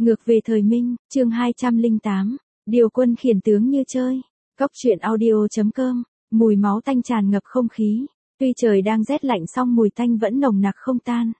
Ngược về thời Minh, chương 208, điều quân khiển tướng như chơi. Cóc truyện audio.com, mùi máu tanh tràn ngập không khí, tuy trời đang rét lạnh song mùi tanh vẫn nồng nặc không tan.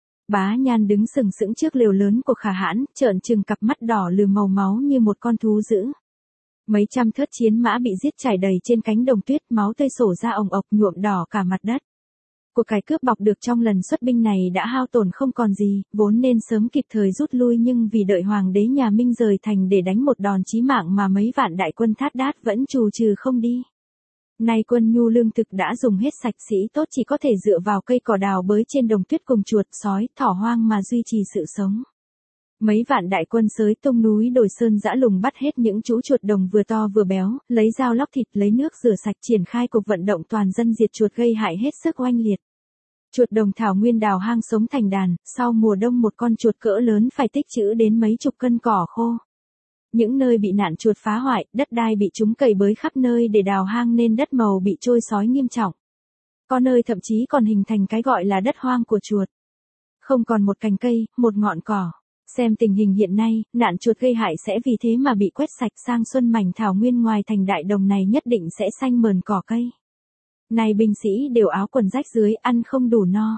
Bá Nhan đứng sừng sững trước lều lớn của Khả Hãn, trợn trừng cặp mắt đỏ lừ màu máu như một con thú dữ. Mấy trăm thớt chiến mã bị giết trải đầy trên cánh đồng tuyết, máu tươi sổ ra ồng ộc nhuộm đỏ cả mặt đất. Cuộc cải cướp bọc được trong lần xuất binh này đã hao tổn không còn gì, vốn nên sớm kịp thời rút lui nhưng vì đợi hoàng đế nhà Minh rời thành để đánh một đòn chí mạng mà mấy vạn đại quân Thát Đát vẫn trù trừ không đi. Nay quân nhu lương thực đã dùng hết sạch, sĩ tốt chỉ có thể dựa vào cây cỏ đào bới trên đồng tuyết cùng chuột, sói, thỏ hoang mà duy trì sự sống. Mấy vạn đại quân xới tung núi đồi sơn dã lùng bắt hết những chú chuột đồng vừa to vừa béo, lấy dao lóc thịt, lấy nước rửa sạch, triển khai cuộc vận động toàn dân diệt chuột gây hại hết sức oanh liệt. Chuột đồng thảo nguyên đào hang sống thành đàn, sau mùa đông một con chuột cỡ lớn phải tích trữ đến mấy chục cân cỏ khô. Những nơi bị nạn chuột phá hoại, đất đai bị chúng cày bới khắp nơi để đào hang nên đất màu bị trôi xói nghiêm trọng. Có nơi thậm chí còn hình thành cái gọi là đất hoang của chuột. Không còn một cành cây, một ngọn cỏ. Xem tình hình hiện nay, nạn chuột gây hại sẽ vì thế mà bị quét sạch, sang xuân mảnh thảo nguyên ngoài thành đại đồng này nhất định sẽ xanh mờn cỏ cây. Này binh sĩ đều áo quần rách dưới, ăn không đủ no.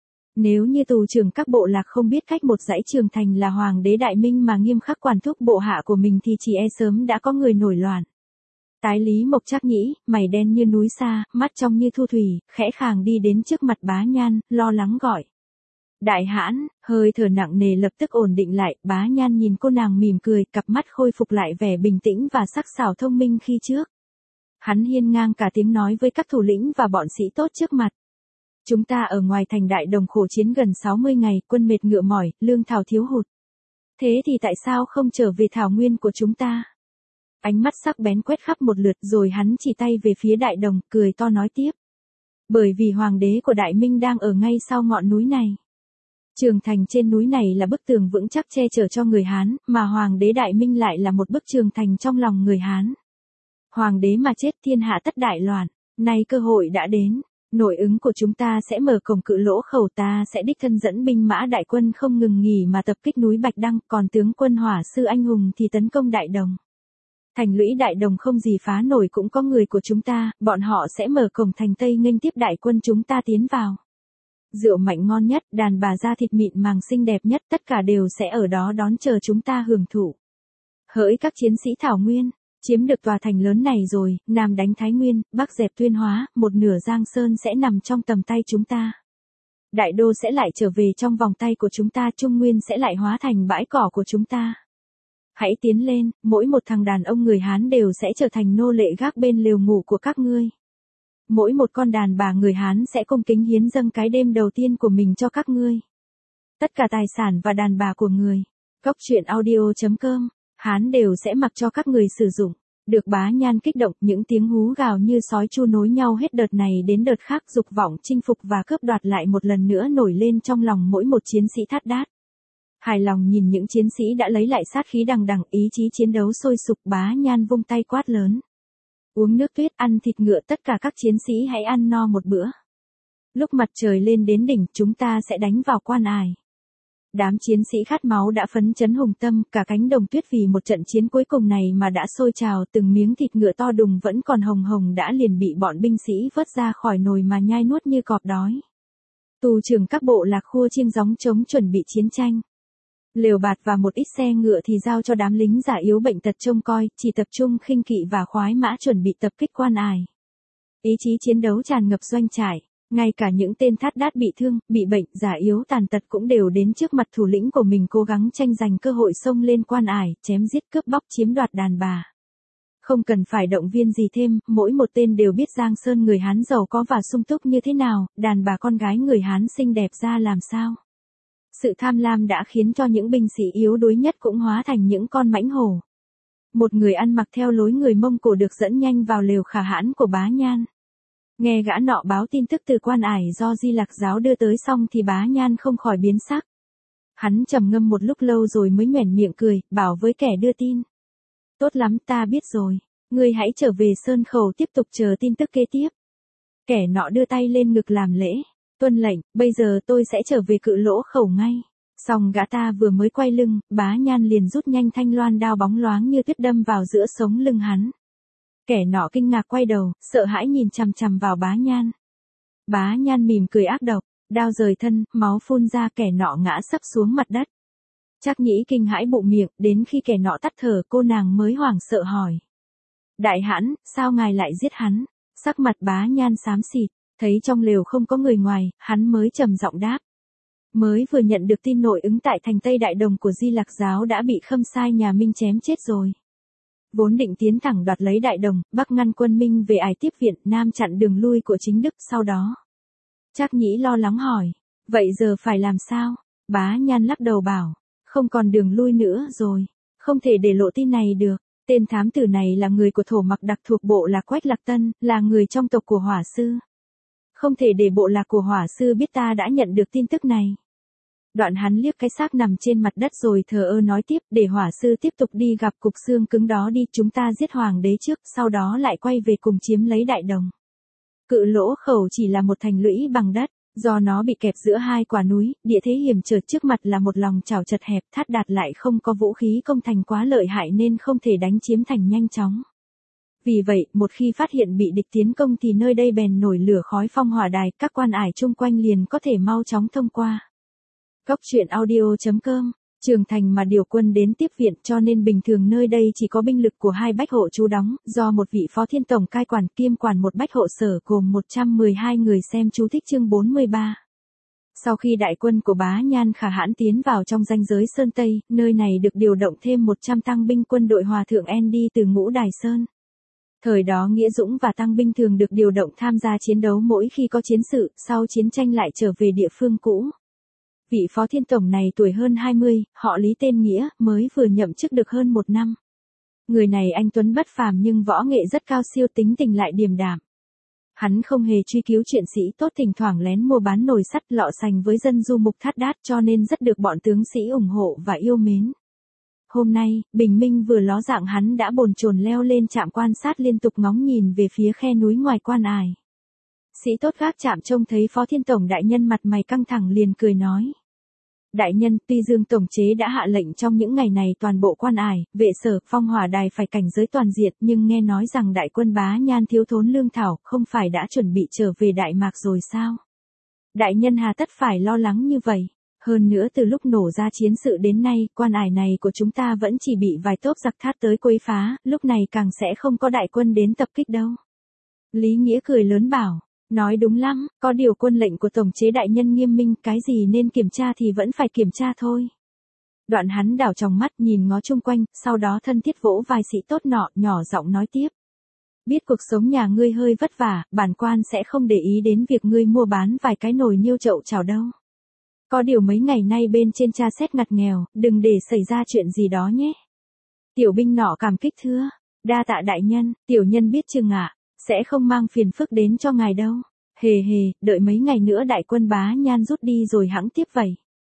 Nếu như tù trưởng các bộ lạc không biết cách một dãy trường thành là hoàng đế Đại Minh mà nghiêm khắc quản thúc bộ hạ của mình thì chỉ e sớm đã có người nổi loạn. Tái Lý Mộc Trác nhĩ, mày đen như núi sa, mắt trong như thu thủy, khẽ khàng đi đến trước mặt Bá Nhan, lo lắng gọi. Đại hãn, hơi thở nặng nề lập tức ổn định lại, Bá Nhan nhìn cô nàng mỉm cười, cặp mắt khôi phục lại vẻ bình tĩnh và sắc sảo thông minh khi trước. Hắn hiên ngang cả tiếng nói với các thủ lĩnh và bọn sĩ tốt trước mặt. Chúng ta ở ngoài thành đại đồng khổ chiến gần 60 ngày, quân mệt ngựa mỏi, lương thảo thiếu hụt. Thế thì tại sao không trở về thảo nguyên của chúng ta? Ánh mắt sắc bén quét khắp một lượt rồi hắn chỉ tay về phía đại đồng, cười to nói tiếp. Bởi vì hoàng đế của Đại Minh đang ở ngay sau ngọn núi này. Trường thành trên núi này là bức tường vững chắc che chở cho người Hán, mà hoàng đế Đại Minh lại là một bức trường thành trong lòng người Hán. Hoàng đế mà chết thiên hạ tất đại loạn, nay cơ hội đã đến, nội ứng của chúng ta sẽ mở cổng Cự Lỗ khẩu, ta sẽ đích thân dẫn binh mã đại quân không ngừng nghỉ mà tập kích núi Bạch Đăng, còn tướng quân Hỏa Sư anh hùng thì tấn công Đại Đồng. Thành lũy Đại Đồng không gì phá nổi, cũng có người của chúng ta, bọn họ sẽ mở cổng thành Tây nghênh tiếp đại quân chúng ta tiến vào. Rượu mạnh ngon nhất, đàn bà da thịt mịn màng xinh đẹp nhất, tất cả đều sẽ ở đó đón chờ chúng ta hưởng thụ. Hỡi các chiến sĩ Thảo Nguyên, chiếm được tòa thành lớn này rồi, Nam đánh Thái Nguyên, Bắc dẹp Tuyên Hóa, một nửa Giang Sơn sẽ nằm trong tầm tay chúng ta. Đại đô sẽ lại trở về trong vòng tay của chúng ta, Trung Nguyên sẽ lại hóa thành bãi cỏ của chúng ta. Hãy tiến lên, mỗi một thằng đàn ông người Hán đều sẽ trở thành nô lệ gác bên lều ngủ của các ngươi. Mỗi một con đàn bà người Hán sẽ cung kính hiến dâng cái đêm đầu tiên của mình cho các ngươi. Tất cả tài sản và đàn bà của người. Cóc truyện audio.com, Hán đều sẽ mặc cho các người sử dụng. Được Bá Nhan kích động, những tiếng hú gào như sói chu nối nhau hết đợt này đến đợt khác, dục vọng chinh phục và cướp đoạt lại một lần nữa nổi lên trong lòng mỗi một chiến sĩ Thát Đát. Hài lòng nhìn những chiến sĩ đã lấy lại sát khí đằng đằng, ý chí chiến đấu sôi sục, Bá Nhan vung tay quát lớn. Uống nước tuyết, ăn thịt ngựa, tất cả các chiến sĩ hãy ăn no một bữa. Lúc mặt trời lên đến đỉnh, chúng ta sẽ đánh vào Quan Ải. Đám chiến sĩ khát máu đã phấn chấn hùng tâm, cả cánh đồng tuyết vì một trận chiến cuối cùng này mà đã sôi trào, từng miếng thịt ngựa to đùng vẫn còn hồng hồng đã liền bị bọn binh sĩ vớt ra khỏi nồi mà nhai nuốt như cọp đói. Tù trưởng các bộ lạc khua chiêng gióng trống chuẩn bị chiến tranh. Lều bạt và một ít xe ngựa thì giao cho đám lính già yếu bệnh tật trông coi, chỉ tập trung khinh kỵ và khoái mã chuẩn bị tập kích Quan Ải. Ý chí chiến đấu tràn ngập doanh trại, ngay cả những tên Thát Đát bị thương, bị bệnh, già yếu tàn tật cũng đều đến trước mặt thủ lĩnh của mình cố gắng tranh giành cơ hội xông lên Quan Ải, chém giết cướp bóc chiếm đoạt đàn bà. Không cần phải động viên gì thêm, mỗi một tên đều biết Giang Sơn người Hán giàu có và sung túc như thế nào, đàn bà con gái người Hán xinh đẹp ra làm sao. Sự tham lam đã khiến cho những binh sĩ yếu đuối nhất cũng hóa thành những con mãnh hổ. Một người ăn mặc theo lối người Mông Cổ được dẫn nhanh vào lều Khả Hãn của Bá Nhan. Nghe gã nọ báo tin tức từ Quan Ải do Di Lặc giáo đưa tới xong thì Bá Nhan không khỏi biến sắc. Hắn trầm ngâm một lúc lâu rồi mới nhoẻn miệng cười, bảo với kẻ đưa tin. Tốt lắm, ta biết rồi, ngươi hãy trở về Sơn Khẩu tiếp tục chờ tin tức kế tiếp. Kẻ nọ đưa tay lên ngực làm lễ. Tuân lệnh, bây giờ tôi sẽ trở về Cự Lỗ khẩu ngay. Xong gã ta vừa mới quay lưng, Bá Nhan liền rút nhanh thanh loan đao bóng loáng như tuyết đâm vào giữa sống lưng hắn. Kẻ nọ kinh ngạc quay đầu, sợ hãi nhìn chằm chằm vào Bá Nhan. Bá Nhan mỉm cười ác độc, đao rời thân, máu phun ra, kẻ nọ ngã sấp xuống mặt đất. Trác Nhĩ kinh hãi bụng miệng, đến khi kẻ nọ tắt thở cô nàng mới hoảng sợ hỏi. Đại hãn, sao ngài lại giết hắn? Sắc mặt Bá Nhan xám xịt, thấy trong lều không có người ngoài, hắn mới trầm giọng đáp. Mới vừa nhận được tin nội ứng tại thành Tây Đại Đồng của Di Lặc giáo đã bị Khâm Sai nhà Minh chém chết rồi. Vốn định tiến thẳng đoạt lấy Đại Đồng, Bắc ngăn quân Minh về ải tiếp viện, Nam chặn đường lui của chính Đức sau đó. Trác Nhĩ lo lắng hỏi, vậy giờ phải làm sao? Bá Nhan lắc đầu bảo, không còn đường lui nữa rồi, không thể để lộ tin này được. Tên thám tử này là người của thổ Mặc đặc thuộc bộ Lạc Quách Lạc Tân, là người trong tộc của Hỏa Sư. Không thể để bộ lạc của Hỏa Sư biết ta đã nhận được tin tức này. Đoạn hắn liếc cái xác nằm trên mặt đất rồi thờ ơ nói tiếp, để Hỏa Sư tiếp tục đi gặp cục xương cứng đó đi, chúng ta giết hoàng đế trước, sau đó lại quay về cùng chiếm lấy Đại Đồng. Cự Lỗ Khẩu chỉ là một thành lũy bằng đất, do nó bị kẹp giữa hai quả núi, địa thế hiểm trở, trước mặt là một lòng chảo chật hẹp, Thát Đạt lại không có vũ khí công thành quá lợi hại nên không thể đánh chiếm thành nhanh chóng. Vì vậy, một khi phát hiện bị địch tiến công thì nơi đây bèn nổi lửa khói phong hỏa đài, các quan ải chung quanh liền có thể mau chóng thông qua. Cốc truyện audio.com, Trường Thành mà điều quân đến tiếp viện, cho nên bình thường nơi đây chỉ có binh lực của 2 bách hộ trú đóng, do một vị phó thiên tổng cai quản kiêm quản một bách hộ sở gồm 112 người, xem chú thích chương 43. Sau khi đại quân của Bá Nhan Khả Hãn tiến vào trong ranh giới Sơn Tây, nơi này được điều động thêm 100 tăng binh quân đội Hòa thượng Andy từ Ngũ Đài Sơn. Thời đó Nghĩa Dũng và tăng binh thường được điều động tham gia chiến đấu mỗi khi có chiến sự, sau chiến tranh lại trở về địa phương cũ. Vị phó thiên tổng này tuổi hơn 20, họ Lý tên Nghĩa, mới vừa nhậm chức được hơn 1 năm. Người này anh tuấn bất phàm nhưng võ nghệ rất cao siêu, tính tình lại điềm đạm. Hắn không hề truy cứu chuyện sĩ tốt, thỉnh thoảng lén mua bán nồi sắt lọ sành với dân du mục Thát Đát, cho nên rất được bọn tướng sĩ ủng hộ và yêu mến. Hôm nay, bình minh vừa ló dạng, hắn đã bồn chồn leo lên trạm quan sát, liên tục ngóng nhìn về phía khe núi ngoài quan ải. Sĩ tốt gác trạm trông thấy phó thiên tổng đại nhân mặt mày căng thẳng liền cười nói. Đại nhân, tuy Dương tổng chế đã hạ lệnh trong những ngày này toàn bộ quan ải, vệ sở, phong hỏa đài phải cảnh giới toàn diệt, nhưng nghe nói rằng đại quân Bá Nhan thiếu thốn lương thảo, không phải đã chuẩn bị trở về Đại Mạc rồi sao? Đại nhân hà tất phải lo lắng như vậy? Hơn nữa từ lúc nổ ra chiến sự đến nay, quan ải này của chúng ta vẫn chỉ bị vài tốp giặc Thát tới quấy phá, lúc này càng sẽ không có đại quân đến tập kích đâu. Lý Nghĩa cười lớn bảo. Nói đúng lắm, có điều quân lệnh của tổng chế đại nhân nghiêm minh, cái gì nên kiểm tra thì vẫn phải kiểm tra thôi. Đoạn hắn đảo tròng mắt nhìn ngó chung quanh, sau đó thân thiết vỗ vai sĩ tốt nọ, nhỏ giọng nói tiếp. Biết cuộc sống nhà ngươi hơi vất vả, bản quan sẽ không để ý đến việc ngươi mua bán vài cái nồi niêu chậu chảo đâu. Có điều mấy ngày nay bên trên tra xét ngặt nghèo, đừng để xảy ra chuyện gì đó nhé. Tiểu binh nọ cảm kích thưa. Đa tạ đại nhân, tiểu nhân biết chừng ạ. Sẽ không mang phiền phức đến cho ngài đâu. Hề hề, đợi mấy ngày nữa đại quân Bá Nhan rút đi rồi hẵng tiếp vậy.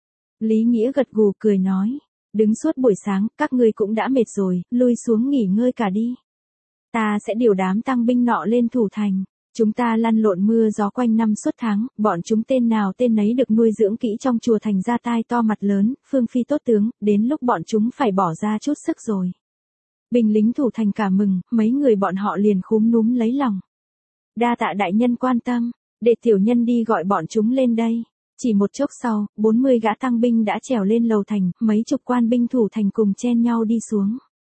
Lý Nghĩa gật gù cười nói. Đứng suốt buổi sáng, các ngươi cũng đã mệt rồi, lui xuống nghỉ ngơi cả đi. Ta sẽ điều đám tăng binh nọ lên thủ thành. Chúng ta lăn lộn mưa gió quanh năm suốt tháng, bọn chúng tên nào tên nấy được nuôi dưỡng kỹ trong chùa thành ra tai to mặt lớn, phương phi tốt tướng, đến lúc bọn chúng phải bỏ ra chút sức rồi. Binh lính thủ thành cả mừng, mấy người bọn họ liền khúm núm lấy lòng. Đa tạ đại nhân quan tâm, để tiểu nhân đi gọi bọn chúng lên đây. Chỉ một chốc sau, 40 gã tăng binh đã trèo lên lầu thành, mấy chục quan binh thủ thành cùng chen nhau đi xuống.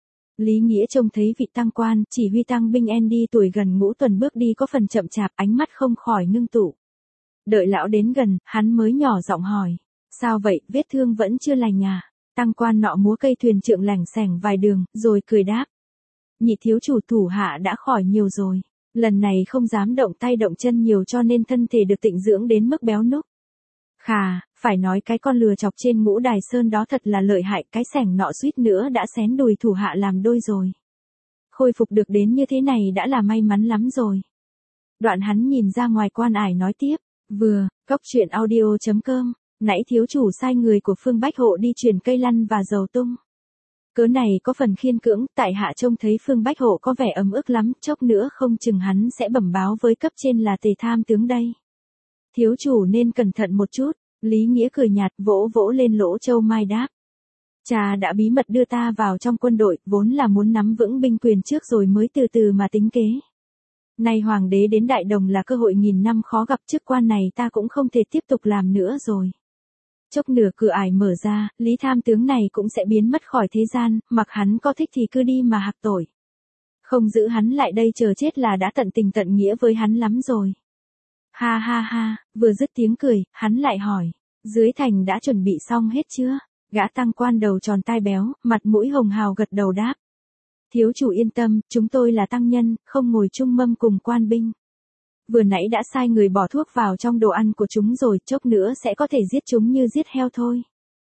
Lý Nghĩa trông thấy vị tăng quan, chỉ huy tăng binh Andy tuổi gần ngũ tuần bước đi có phần chậm chạp, ánh mắt không khỏi ngưng tụ. Đợi lão đến gần, hắn mới nhỏ giọng hỏi. Sao vậy, vết thương vẫn chưa lành à? Tăng quan nọ múa cây thuyền trượng lẻng xẻng vài đường, rồi cười đáp. Nhị thiếu chủ thủ hạ đã khỏi nhiều rồi. Lần này không dám động tay động chân nhiều cho nên thân thể được tịnh dưỡng đến mức béo núc. Khà, phải nói cái con lừa chọc trên Ngũ Đài Sơn đó thật là lợi hại, cái xẻng nọ suýt nữa đã xén đùi thủ hạ làm đôi rồi. Khôi phục được đến như thế này đã là may mắn lắm rồi. Đoạn hắn nhìn ra ngoài quan ải nói tiếp. Vừa, cốc truyện audio.com. Nãy thiếu chủ sai người của Phương Bách Hộ đi chuyển cây lăn và dầu tung. Cớ này có phần khiên cưỡng, tại hạ trông thấy Phương Bách Hộ có vẻ ấm ức lắm, chốc nữa không chừng hắn sẽ bẩm báo với cấp trên là Tề tham tướng đây. Thiếu chủ nên cẩn thận một chút, Lý Nghĩa cười nhạt vỗ vỗ lên lỗ châu mai đáp. Cha đã bí mật đưa ta vào trong quân đội, vốn là muốn nắm vững binh quyền trước rồi mới từ từ mà tính kế. Nay hoàng đế đến Đại Đồng là cơ hội nghìn năm khó gặp, chức quan này ta cũng không thể tiếp tục làm nữa rồi. Chốc nửa cửa ải mở ra, Lý tham tướng này cũng sẽ biến mất khỏi thế gian, mặc hắn có thích thì cứ đi mà hạc tội. Không giữ hắn lại đây chờ chết là đã tận tình tận nghĩa với hắn lắm rồi. Ha ha ha, vừa dứt tiếng cười, hắn lại hỏi, dưới thành đã chuẩn bị xong hết chưa? Gã tăng quan đầu tròn tai béo, mặt mũi hồng hào gật đầu đáp. Thiếu chủ yên tâm, chúng tôi là tăng nhân, không ngồi chung mâm cùng quan binh. Vừa nãy đã sai người bỏ thuốc vào trong đồ ăn của chúng rồi, chốc nữa sẽ có thể giết chúng như giết heo thôi.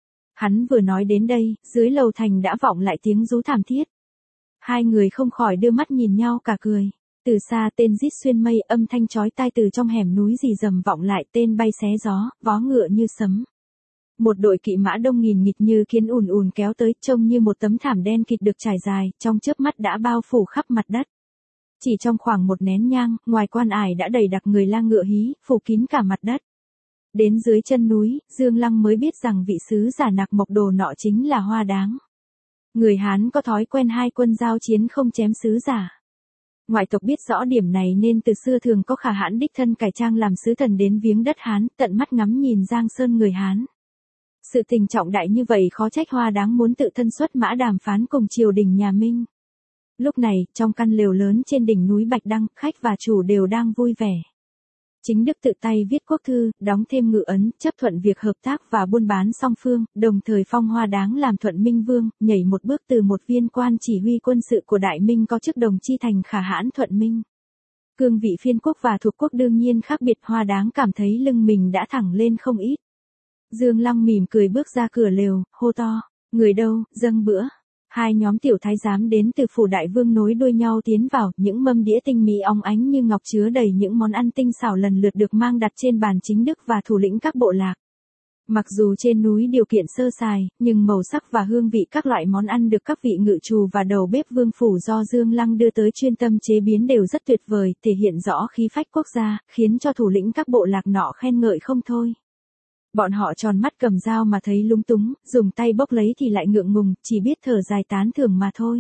Hắn vừa nói đến đây, dưới lầu thành đã vọng lại tiếng rú thảm thiết. Hai người không khỏi đưa mắt nhìn nhau cả cười. Từ xa tên rít xuyên mây, âm thanh chói tai từ trong hẻm núi rì rầm vọng lại, tên bay xé gió, vó ngựa như sấm. Một đội kỵ mã đông nghìn nghịt như kiến ùn ùn kéo tới, trông như một tấm thảm đen kịt được trải dài, trong chớp mắt đã bao phủ khắp mặt đất. Chỉ trong khoảng một nén nhang, ngoài quan ải đã đầy đặc người lang ngựa hí, phủ kín cả mặt đất. Đến dưới chân núi, Dương Lăng mới biết rằng vị sứ giả Nạc Mộc Đồ nọ chính là Hoa Đáng. Người Hán có thói quen hai quân giao chiến không chém sứ giả. Ngoại tộc biết rõ điểm này nên từ xưa thường có Khả Hãn đích thân cải trang làm sứ thần đến viếng đất Hán, tận mắt ngắm nhìn giang sơn người Hán. Sự tình trọng đại như vậy khó trách Hoa Đáng muốn tự thân xuất mã đàm phán cùng triều đình nhà Minh. Lúc này, trong căn lều lớn trên đỉnh núi Bạch Đăng, khách và chủ đều đang vui vẻ. Chính Đức tự tay viết quốc thư, đóng thêm ngự ấn, chấp thuận việc hợp tác và buôn bán song phương, đồng thời phong Hoa Đáng làm Thuận Minh Vương, nhảy một bước từ một viên quan chỉ huy quân sự của Đại Minh có chức đồng chi thành Khả Hãn Thuận Minh. Cương vị phiên quốc và thuộc quốc đương nhiên khác biệt, Hoa Đáng cảm thấy lưng mình đã thẳng lên không ít. Dương Lăng mỉm cười bước ra cửa lều, hô to, người đâu, dâng bữa. Hai nhóm tiểu thái giám đến từ phủ đại vương nối đuôi nhau tiến vào, những mâm đĩa tinh mỹ óng ánh như ngọc chứa đầy những món ăn tinh xảo lần lượt được mang đặt trên bàn chính Đức và thủ lĩnh các bộ lạc. Mặc dù trên núi điều kiện sơ sài, nhưng màu sắc và hương vị các loại món ăn được các vị ngự trù và đầu bếp vương phủ do Dương Lăng đưa tới chuyên tâm chế biến đều rất tuyệt vời, thể hiện rõ khí phách quốc gia, khiến cho thủ lĩnh các bộ lạc nọ khen ngợi không thôi. Bọn họ tròn mắt cầm dao mà thấy lúng túng, dùng tay bốc lấy thì lại ngượng ngùng, chỉ biết thở dài tán thưởng mà thôi.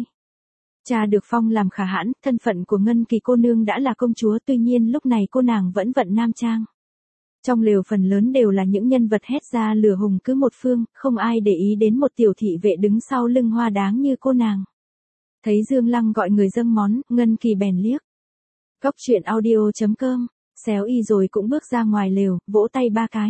Cha được phong làm Khả Hãn, thân phận của Ngân Kỳ cô nương đã là công chúa, tuy nhiên lúc này cô nàng vẫn vận nam trang. Trong lều phần lớn đều là những nhân vật hét ra lửa hùng cứ một phương, không ai để ý đến một tiểu thị vệ đứng sau lưng Hoa Đáng như cô nàng. Thấy Dương Lăng gọi người dâng món, Ngân Kỳ bèn liếc. Cóc truyện audio.com, xéo y rồi cũng bước ra ngoài lều, vỗ tay ba cái.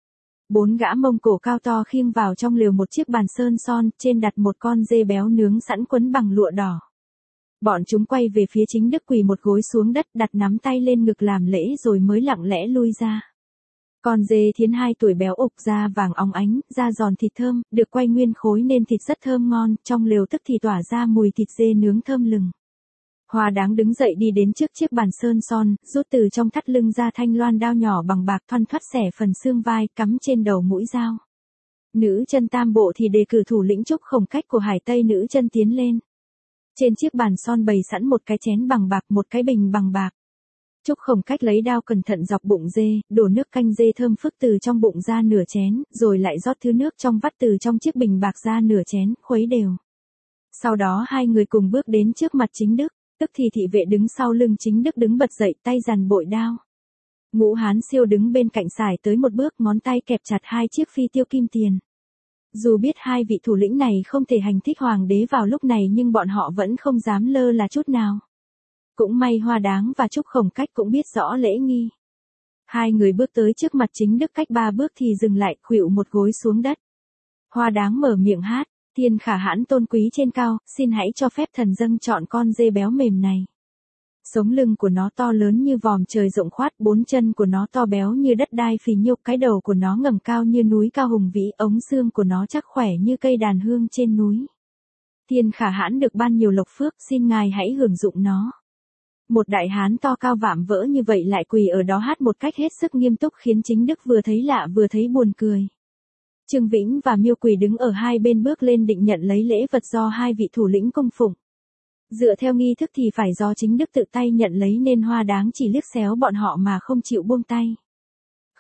4 gã Mông Cổ cao to khiêng vào trong lều một chiếc bàn sơn son, trên đặt một con dê béo nướng sẵn quấn bằng lụa đỏ. Bọn chúng quay về phía chính Đức quỳ một gối xuống đất, đặt nắm tay lên ngực làm lễ rồi mới lặng lẽ lui ra. Con dê Thiến 2 tuổi béo ục, da vàng óng ánh, da giòn thịt thơm, được quay nguyên khối nên thịt rất thơm ngon, trong lều tức thì tỏa ra mùi thịt dê nướng thơm lừng. Hoa Đáng đứng dậy đi đến trước chiếc bàn sơn son, rút từ trong thắt lưng ra thanh loan đao nhỏ bằng bạc thoăn thoắt xẻ phần xương vai, cắm trên đầu mũi dao. Nữ chân tam bộ thì đề cử thủ lĩnh Trúc Khổng Cách của Hải Tây nữ chân tiến lên. Trên chiếc bàn son bày sẵn một cái chén bằng bạc, một cái bình bằng bạc. Trúc Khổng Cách lấy đao cẩn thận dọc bụng dê, đổ nước canh dê thơm phức từ trong bụng ra nửa chén, rồi lại rót thứ nước trong vắt từ trong chiếc bình bạc ra nửa chén, khuấy đều. Sau đó hai người cùng bước đến trước mặt chính Đức. Tức thì thị vệ đứng sau lưng chính Đức đứng bật dậy, tay giằng bội đao. Ngũ Hán Siêu đứng bên cạnh sải tới một bước, ngón tay kẹp chặt hai chiếc phi tiêu kim tiền. Dù biết hai vị thủ lĩnh này không thể hành thích hoàng đế vào lúc này nhưng bọn họ vẫn không dám lơ là chút nào. Cũng may Hoa Đáng và Trúc Khổng Cách cũng biết rõ lễ nghi. Hai người bước tới trước mặt chính Đức, cách 3 bước thì dừng lại, khuỵu một gối xuống đất. Hoa Đáng mở miệng hát. Thiên Khả Hãn tôn quý trên cao, xin hãy cho phép thần dâng chọn con dê béo mềm này. Sống lưng của nó to lớn như vòm trời rộng khoát, 4 chân của nó to béo như đất đai phì nhục, cái đầu của nó ngẩng cao như núi cao hùng vĩ, ống xương của nó chắc khỏe như cây đàn hương trên núi. Thiên Khả Hãn được ban nhiều lộc phước, xin ngài hãy hưởng dụng nó. Một đại hán to cao vạm vỡ như vậy lại quỳ ở đó hát một cách hết sức nghiêm túc khiến chính Đức vừa thấy lạ vừa thấy buồn cười. Trương Vĩnh và Miêu Quỳ đứng ở hai bên bước lên định nhận lấy lễ vật do hai vị thủ lĩnh cung phụng. Dựa theo nghi thức thì phải do chính Đức tự tay nhận lấy nên Hoa Đáng chỉ liếc xéo bọn họ mà không chịu buông tay.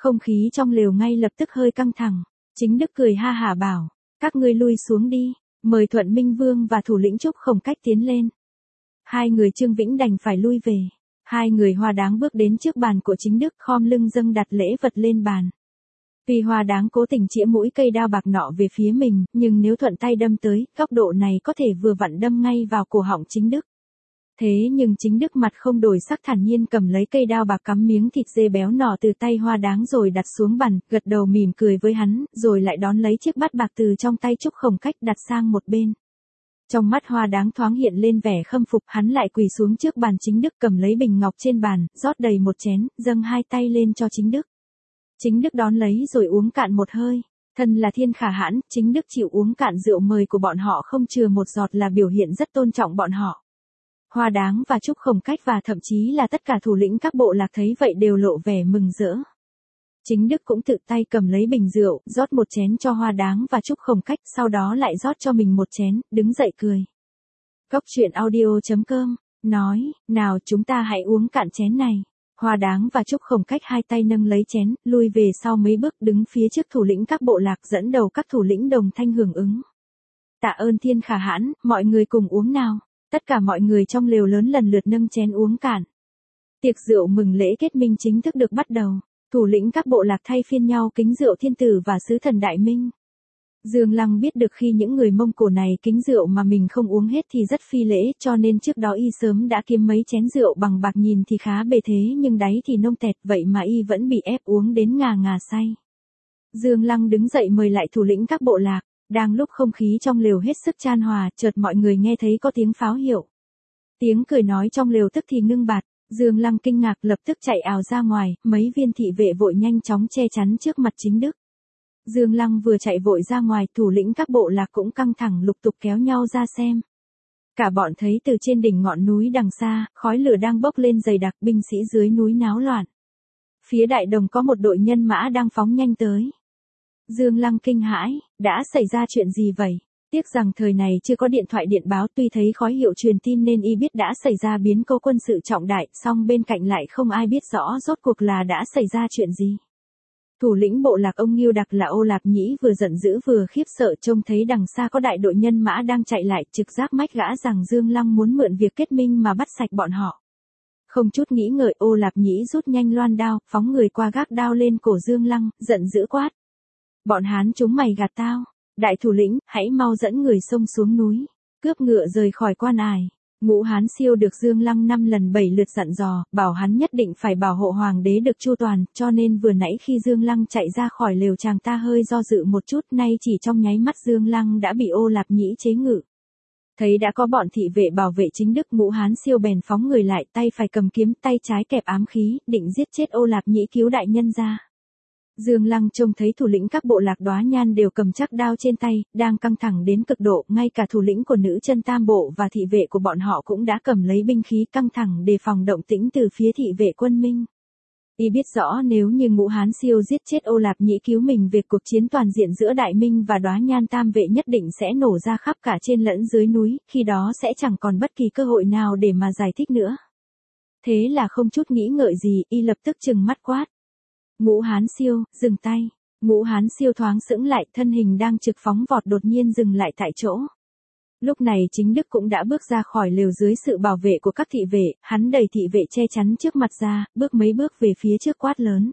Không khí trong lều ngay lập tức hơi căng thẳng. Chính Đức cười ha hả bảo, các ngươi lui xuống đi, mời Thuận Minh Vương và thủ lĩnh Trúc Khổng Cách tiến lên. Hai người Trương Vĩnh đành phải lui về. Hai người Hoa Đáng bước đến trước bàn của Chính Đức, khom lưng dâng đặt lễ vật lên bàn. Tuy Hoa Đáng cố tình chĩa mũi cây đao bạc nọ về phía mình, nhưng nếu thuận tay đâm tới, góc độ này có thể vừa vặn đâm ngay vào cổ họng Chính Đức. Thế nhưng Chính Đức mặt không đổi sắc, thản nhiên cầm lấy cây đao bạc cắm miếng thịt dê béo nọ từ tay Hoa Đáng rồi đặt xuống bàn, gật đầu mỉm cười với hắn, rồi lại đón lấy chiếc bát bạc từ trong tay Trúc Khổng Cách đặt sang một bên. Trong mắt Hoa Đáng thoáng hiện lên vẻ khâm phục, hắn lại quỳ xuống trước bàn Chính Đức, cầm lấy bình ngọc trên bàn, rót đầy một chén, dâng hai tay lên cho Chính Đức. Chính Đức đón lấy rồi uống cạn một hơi. Thân là thiên khả hãn, Chính Đức chịu uống cạn rượu mời của bọn họ không chừa một giọt là biểu hiện rất tôn trọng bọn họ. Hoa Đáng và Trúc Khổng Cách và thậm chí là tất cả thủ lĩnh các bộ lạc thấy vậy đều lộ vẻ mừng rỡ. Chính Đức cũng tự tay cầm lấy bình rượu, rót một chén cho Hoa Đáng và Trúc Khổng Cách, sau đó lại rót cho mình một chén, đứng dậy cười. Cốc truyện audio.com nói, nào chúng ta hãy uống cạn chén này. Hoa Đáng và Trúc Khổng Cách hai tay nâng lấy chén, lui về sau mấy bước, đứng phía trước thủ lĩnh các bộ lạc, dẫn đầu các thủ lĩnh đồng thanh hưởng ứng. Tạ ơn thiên khả hãn, mọi người cùng uống nào. Tất cả mọi người trong lều lớn lần lượt nâng chén uống cạn. Tiệc rượu mừng lễ kết minh chính thức được bắt đầu. Thủ lĩnh các bộ lạc thay phiên nhau kính rượu thiên tử và sứ thần Đại Minh. Dương Lăng biết được khi những người Mông Cổ này kính rượu mà mình không uống hết thì rất phi lễ, cho nên trước đó y sớm đã kiếm mấy chén rượu bằng bạc, nhìn thì khá bề thế nhưng đáy thì nông tẹt, vậy mà y vẫn bị ép uống đến ngà ngà say. Dương Lăng đứng dậy mời lại thủ lĩnh các bộ lạc. Đang lúc không khí trong lều hết sức chan hòa, chợt mọi người nghe thấy có tiếng pháo hiệu. Tiếng cười nói trong lều tức thì ngưng bặt. Dương Lăng kinh ngạc lập tức chạy ào ra ngoài, mấy viên thị vệ vội nhanh chóng che chắn trước mặt Chính Đức. Dương Lăng vừa chạy vội ra ngoài, thủ lĩnh các bộ lạc cũng căng thẳng lục tục kéo nhau ra xem. Cả bọn thấy từ trên đỉnh ngọn núi đằng xa, khói lửa đang bốc lên dày đặc, binh sĩ dưới núi náo loạn. Phía đại đồng có một đội nhân mã đang phóng nhanh tới. Dương Lăng kinh hãi, đã xảy ra chuyện gì vậy? Tiếc rằng thời này chưa có điện thoại điện báo, tuy thấy khói hiệu truyền tin nên y biết đã xảy ra biến cố quân sự trọng đại, song bên cạnh lại không ai biết rõ rốt cuộc là đã xảy ra chuyện gì. Thủ lĩnh bộ lạc ông Nghiêu Đặc là Ô Lạp Nhĩ vừa giận dữ vừa khiếp sợ, trông thấy đằng xa có đại đội nhân mã đang chạy lại, trực giác mách gã rằng Dương Lăng muốn mượn việc kết minh mà bắt sạch bọn họ. Không chút nghĩ ngợi, Ô Lạp Nhĩ rút nhanh loan đao, phóng người qua gác đao lên cổ Dương Lăng, giận dữ quát. Bọn Hán chúng mày gạt tao. Đại thủ lĩnh, hãy mau dẫn người xông xuống núi. Cướp ngựa rời khỏi quan ải. Ngũ Hán Siêu được Dương Lăng 5 lần 7 lượt dặn dò, bảo hắn nhất định phải bảo hộ hoàng đế được chu toàn, cho nên vừa nãy khi Dương Lăng chạy ra khỏi lều chàng ta hơi do dự một chút, nay chỉ trong nháy mắt Dương Lăng đã bị Ô Lạp Nhĩ chế ngự. Thấy đã có bọn thị vệ bảo vệ Chính Đức, Ngũ Hán Siêu bèn phóng người lại, tay phải cầm kiếm, tay trái kẹp ám khí, định giết chết Ô Lạp Nhĩ cứu đại nhân ra. Dương Lăng trông thấy thủ lĩnh các bộ lạc Đóa Nhan đều cầm chắc đao trên tay, đang căng thẳng đến cực độ, ngay cả thủ lĩnh của nữ chân tam bộ và thị vệ của bọn họ cũng đã cầm lấy binh khí căng thẳng đề phòng động tĩnh từ phía thị vệ quân Minh. Y biết rõ nếu như Ngũ Hán Siêu giết chết Ô Lạp Nhĩ cứu mình, việc cuộc chiến toàn diện giữa Đại Minh và Đóa Nhan tam vệ nhất định sẽ nổ ra khắp cả trên lẫn dưới núi, khi đó sẽ chẳng còn bất kỳ cơ hội nào để mà giải thích nữa. Thế là không chút nghĩ ngợi gì, y lập tức trừng mắt quát. Ngũ Hán Siêu, dừng tay. Ngũ Hán Siêu thoáng sững lại, thân hình đang trực phóng vọt đột nhiên dừng lại tại chỗ. Lúc này Chính Đức cũng đã bước ra khỏi lều dưới sự bảo vệ của các thị vệ, hắn đẩy thị vệ che chắn trước mặt ra, bước mấy bước về phía trước quát lớn.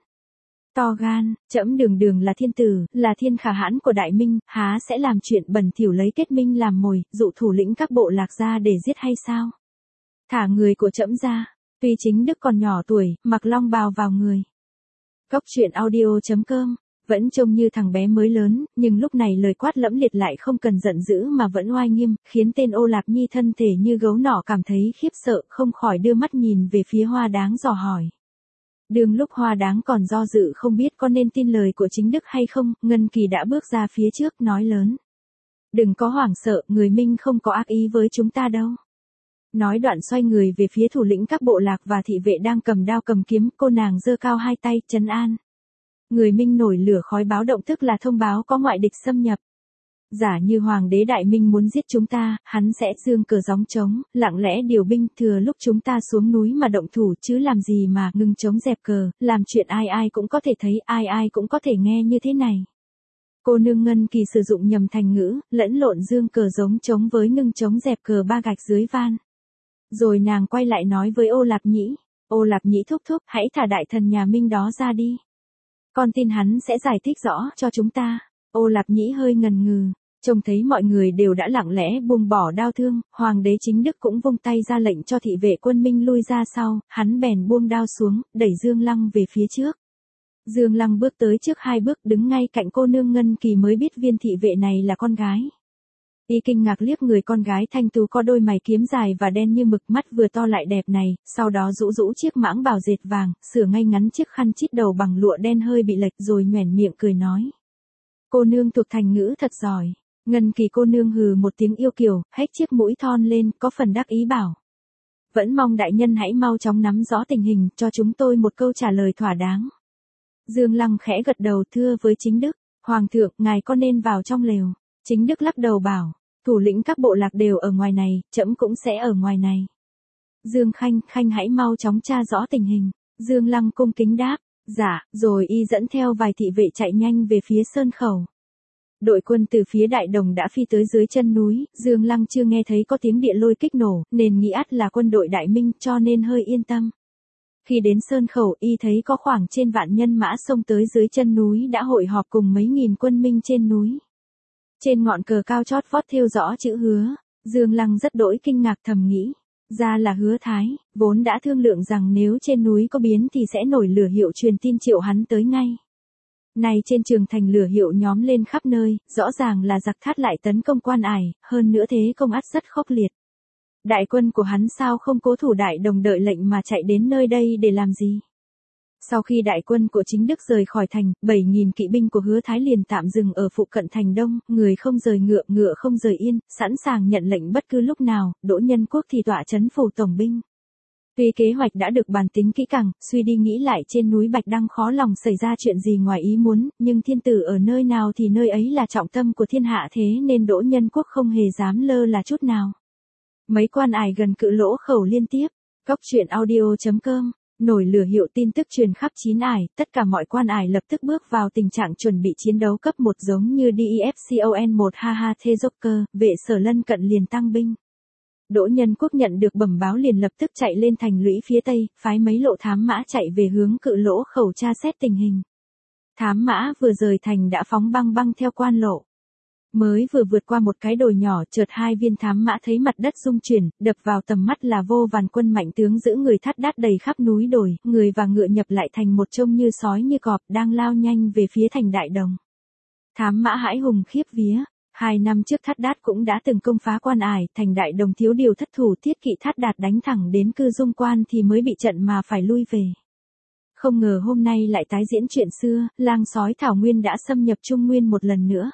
To gan, trẫm đường đường là thiên tử, là thiên khả hãn của Đại Minh, há sẽ làm chuyện bẩn thỉu lấy kết minh làm mồi, dụ thủ lĩnh các bộ lạc ra để giết hay sao? Thả người của trẫm ra. Tuy Chính Đức còn nhỏ tuổi, mặc long bào vào người. Cốc truyện audio.com, vẫn trông như thằng bé mới lớn, nhưng lúc này lời quát lẫm liệt lại không cần giận dữ mà vẫn oai nghiêm, khiến tên Ô Lạp Nhi thân thể như gấu nỏ cảm thấy khiếp sợ, không khỏi đưa mắt nhìn về phía Hoa Đáng dò hỏi. Đường lúc Hoa Đáng còn do dự không biết có nên tin lời của Chính Đức hay không, Ngân Kỳ đã bước ra phía trước nói lớn. Đừng có hoảng sợ, người Minh không có ác ý với chúng ta đâu. Nói đoạn xoay người về phía thủ lĩnh các bộ lạc và thị vệ đang cầm đao cầm kiếm, cô nàng giơ cao hai tay, trấn an. Người Minh nổi lửa khói báo động tức là thông báo có ngoại địch xâm nhập. Giả như hoàng đế Đại Minh muốn giết chúng ta, hắn sẽ giương cờ gióng trống, lặng lẽ điều binh thừa lúc chúng ta xuống núi mà động thủ, chứ làm gì mà ngưng trống dẹp cờ, làm chuyện ai ai cũng có thể thấy, ai ai cũng có thể nghe như thế này. Cô nương Ngân Kỳ sử dụng nhầm thành ngữ, lẫn lộn dương cờ giống trống với ngưng trống dẹp cờ ba gạch dưới van. Rồi nàng quay lại nói với Ô Lạp Nhĩ, Ô Lạp Nhĩ thúc thúc, hãy thả đại thần nhà Minh đó ra đi. Con tin hắn sẽ giải thích rõ cho chúng ta. Ô Lạp Nhĩ hơi ngần ngừ, trông thấy mọi người đều đã lặng lẽ buông bỏ đao thương, hoàng đế Chính Đức cũng vung tay ra lệnh cho thị vệ quân Minh lui ra sau, hắn bèn buông đao xuống, đẩy Dương Lăng về phía trước. Dương Lăng bước tới trước 2 bước đứng ngay cạnh cô nương Ngân Kỳ mới biết viên thị vệ này là con gái. Y kinh ngạc liếc người con gái thanh tú có đôi mày kiếm dài và đen như mực, mắt vừa to lại đẹp này, sau đó rũ rũ chiếc mãng bào dệt vàng, sửa ngay ngắn chiếc khăn chít đầu bằng lụa đen hơi bị lệch rồi nhoẻn miệng cười nói. Cô nương thuộc thành ngữ thật giỏi. Ngân Kỳ cô nương hừ một tiếng yêu kiều, hét chiếc mũi thon lên, có phần đắc ý bảo. Vẫn mong đại nhân hãy mau chóng nắm rõ tình hình, cho chúng tôi một câu trả lời thỏa đáng. Dương Lăng khẽ gật đầu thưa với Chính Đức, Hoàng thượng, ngài có nên vào trong lều. Chính Đức lắc đầu bảo, thủ lĩnh các bộ lạc đều ở ngoài này, trẫm cũng sẽ ở ngoài này. Dương Khanh hãy mau chóng tra rõ tình hình. Dương Lăng cung kính đáp, dạ, rồi y dẫn theo vài thị vệ chạy nhanh về phía sơn khẩu. Đội quân từ phía Đại Đồng đã phi tới dưới chân núi, Dương Lăng chưa nghe thấy có tiếng địa lôi kích nổ, nên nghĩ ắt là quân đội Đại Minh cho nên hơi yên tâm. Khi đến sơn khẩu y thấy có khoảng trên vạn nhân mã xông tới dưới chân núi đã hội họp cùng mấy nghìn quân Minh trên núi. Trên ngọn cờ cao chót vót thêu rõ chữ Hứa, Dương Lăng rất đỗi kinh ngạc thầm nghĩ. Ra là Hứa Thái, vốn đã thương lượng rằng nếu trên núi có biến thì sẽ nổi lửa hiệu truyền tin triệu hắn tới ngay. Này trên trường thành lửa hiệu nhóm lên khắp nơi, rõ ràng là giặc Thát lại tấn công Quan Ải, hơn nữa thế công ắt rất khốc liệt. Đại quân của hắn sao không cố thủ Đại Đồng đợi lệnh mà chạy đến nơi đây để làm gì? Sau khi đại quân của Chính Đức rời khỏi thành, 7.000 kỵ binh của Hứa Thái liền tạm dừng ở phụ cận thành Đông, người không rời ngựa, ngựa không rời yên, sẵn sàng nhận lệnh bất cứ lúc nào, Đỗ Nhân Quốc thì tọa trấn phủ tổng binh. Tuy kế hoạch đã được bàn tính kỹ càng, suy đi nghĩ lại trên núi Bạch Đăng khó lòng xảy ra chuyện gì ngoài ý muốn, nhưng thiên tử ở nơi nào thì nơi ấy là trọng tâm của thiên hạ thế nên Đỗ Nhân Quốc không hề dám lơ là chút nào. Mấy Quan Ải gần Cự Lỗ khẩu liên tiếp, Cóc truyện audio.com. Nổi lửa hiệu tin tức truyền khắp 9 ải, tất cả mọi Quan Ải lập tức bước vào tình trạng chuẩn bị chiến đấu cấp 1 giống như DEFCON1 haha thê Joker, vệ sở lân cận liền tăng binh. Đỗ Nhân Quốc nhận được bẩm báo liền lập tức chạy lên thành lũy phía tây, phái mấy lộ thám mã chạy về hướng Cự Lỗ khẩu tra xét tình hình. Thám mã vừa rời thành đã phóng băng theo quan lộ. Mới vừa vượt qua một cái đồi nhỏ, chợt 2 viên thám mã thấy mặt đất rung chuyển, đập vào tầm mắt là vô vàn quân mạnh tướng giữ người Thát đát đầy khắp núi đồi, người và ngựa nhập lại thành một trông như sói như cọp, đang lao nhanh về phía thành Đại Đồng. Thám mã hãi hùng khiếp vía. 2 năm trước Thát đát cũng đã từng công phá Quan Ải, thành Đại Đồng thiếu điều thất thủ, thiết kỵ Thát Đạt đánh thẳng đến Cư Dung Quan thì mới bị trận mà phải lui về. Không ngờ hôm nay lại tái diễn chuyện xưa, lang sói Thảo Nguyên đã xâm nhập Trung Nguyên một lần nữa.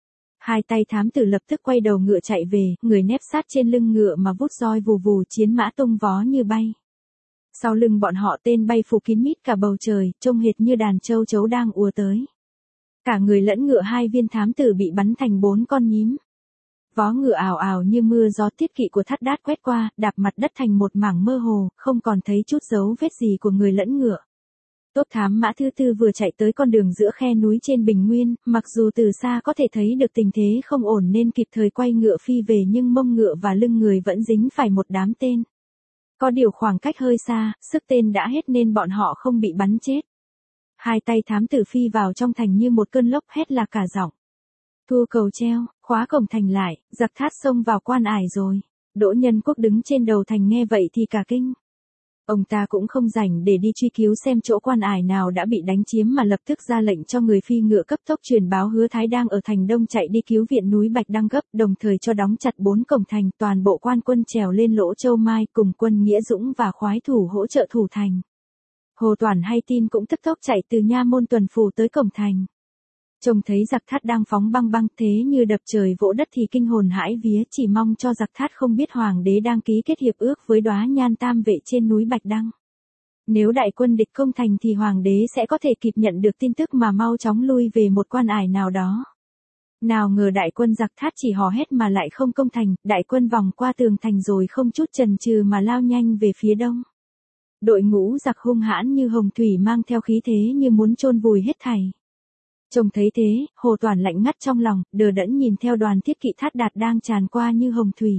2 tay thám tử lập tức quay đầu ngựa chạy về, người nép sát trên lưng ngựa mà vút roi vù vù, chiến mã tung vó như bay. Sau lưng bọn họ tên bay phủ kín mít cả bầu trời, trông hệt như đàn châu chấu đang ùa tới. Cả người lẫn ngựa 2 viên thám tử bị bắn thành 4 con nhím. Vó ngựa ào ào như mưa gió, thiết kỵ của Thát đát quét qua, đạp mặt đất thành một mảng mơ hồ, không còn thấy chút dấu vết gì của người lẫn ngựa. Tốp thám mã thứ tư vừa chạy tới con đường giữa khe núi trên bình nguyên, mặc dù từ xa có thể thấy được tình thế không ổn nên kịp thời quay ngựa phi về nhưng mông ngựa và lưng người vẫn dính phải một đám tên. Có điều khoảng cách hơi xa, sức tên đã hết nên bọn họ không bị bắn chết. 2 tay thám tử phi vào trong thành như một cơn lốc, hét là cả giọng. Thua cầu treo, khóa cổng thành lại, giặc Thát xông vào Quan Ải rồi. Đỗ Nhân Quốc đứng trên đầu thành nghe vậy thì cả kinh. Ông ta cũng không rảnh để đi truy cứu xem chỗ Quan Ải nào đã bị đánh chiếm mà lập tức ra lệnh cho người phi ngựa cấp tốc truyền báo Hứa Thái đang ở thành Đông chạy đi cứu viện núi Bạch Đăng gấp, đồng thời cho đóng chặt 4 cổng thành, toàn bộ quan quân trèo lên Lỗ Châu Mai cùng quân Nghĩa Dũng và Khoái Thủ hỗ trợ thủ thành. Hồ Toản hay tin cũng tức tốc chạy từ nha môn Tuần Phủ tới cổng thành. Trông thấy giặc Thát đang phóng băng thế như đập trời vỗ đất thì kinh hồn hãi vía, chỉ mong cho giặc Thát không biết hoàng đế đang ký kết hiệp ước với Đóa Nhan Tam Vệ trên núi Bạch Đăng. Nếu đại quân địch công thành thì hoàng đế sẽ có thể kịp nhận được tin tức mà mau chóng lui về một Quan Ải nào đó. Nào ngờ đại quân giặc Thát chỉ hò hét mà lại không công thành, đại quân vòng qua tường thành rồi không chút chần chừ mà lao nhanh về phía đông. Đội ngũ giặc hung hãn như hồng thủy mang theo khí thế như muốn chôn vùi hết thảy. Trông thấy thế, Hồ Toản lạnh ngắt trong lòng, đờ đẫn nhìn theo đoàn thiết kỵ Thát Đạt đang tràn qua như hồng thủy.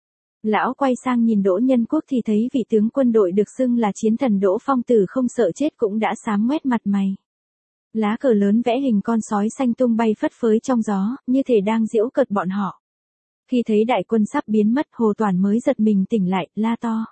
Lão quay sang nhìn Đỗ Nhân Quốc thì thấy vị tướng quân đội được xưng là chiến thần Đỗ Phong Tử không sợ chết cũng đã xám ngoét mặt mày. Lá cờ lớn vẽ hình con sói xanh tung bay phất phới trong gió, như thể đang giễu cợt bọn họ. Khi thấy đại quân sắp biến mất, Hồ Toản mới giật mình tỉnh lại, la to.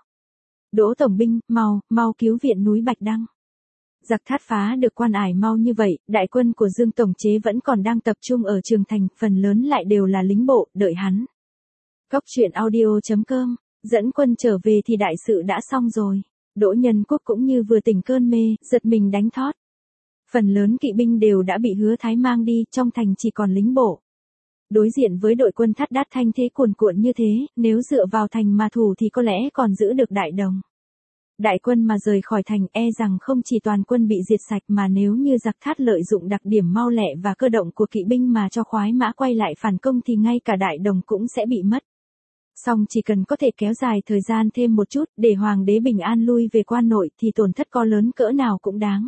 Đỗ tổng binh, mau cứu viện núi Bạch Đăng. Giặc Thát phá được Quan Ải mau như vậy, đại quân của Dương tổng chế vẫn còn đang tập trung ở Trường Thành, phần lớn lại đều là lính bộ, đợi hắn. Cóc truyện audio.com, dẫn quân trở về thì đại sự đã xong rồi. Đỗ Nhân Quốc cũng như vừa tỉnh cơn mê, giật mình đánh thót. Phần lớn kỵ binh đều đã bị Hứa Thái mang đi, trong thành chỉ còn lính bộ. Đối diện với đội quân Thát Đát thanh thế cuồn cuộn như thế, nếu dựa vào thành mà thủ thì có lẽ còn giữ được đại đồng. Đại quân mà rời khỏi thành e rằng không chỉ toàn quân bị diệt sạch mà nếu như giặc Thát lợi dụng đặc điểm mau lẹ và cơ động của kỵ binh mà cho khoái mã quay lại phản công thì ngay cả đại đồng cũng sẽ bị mất. Song chỉ cần có thể kéo dài thời gian thêm một chút để hoàng đế bình an lui về quan nội thì tổn thất có lớn cỡ nào cũng đáng.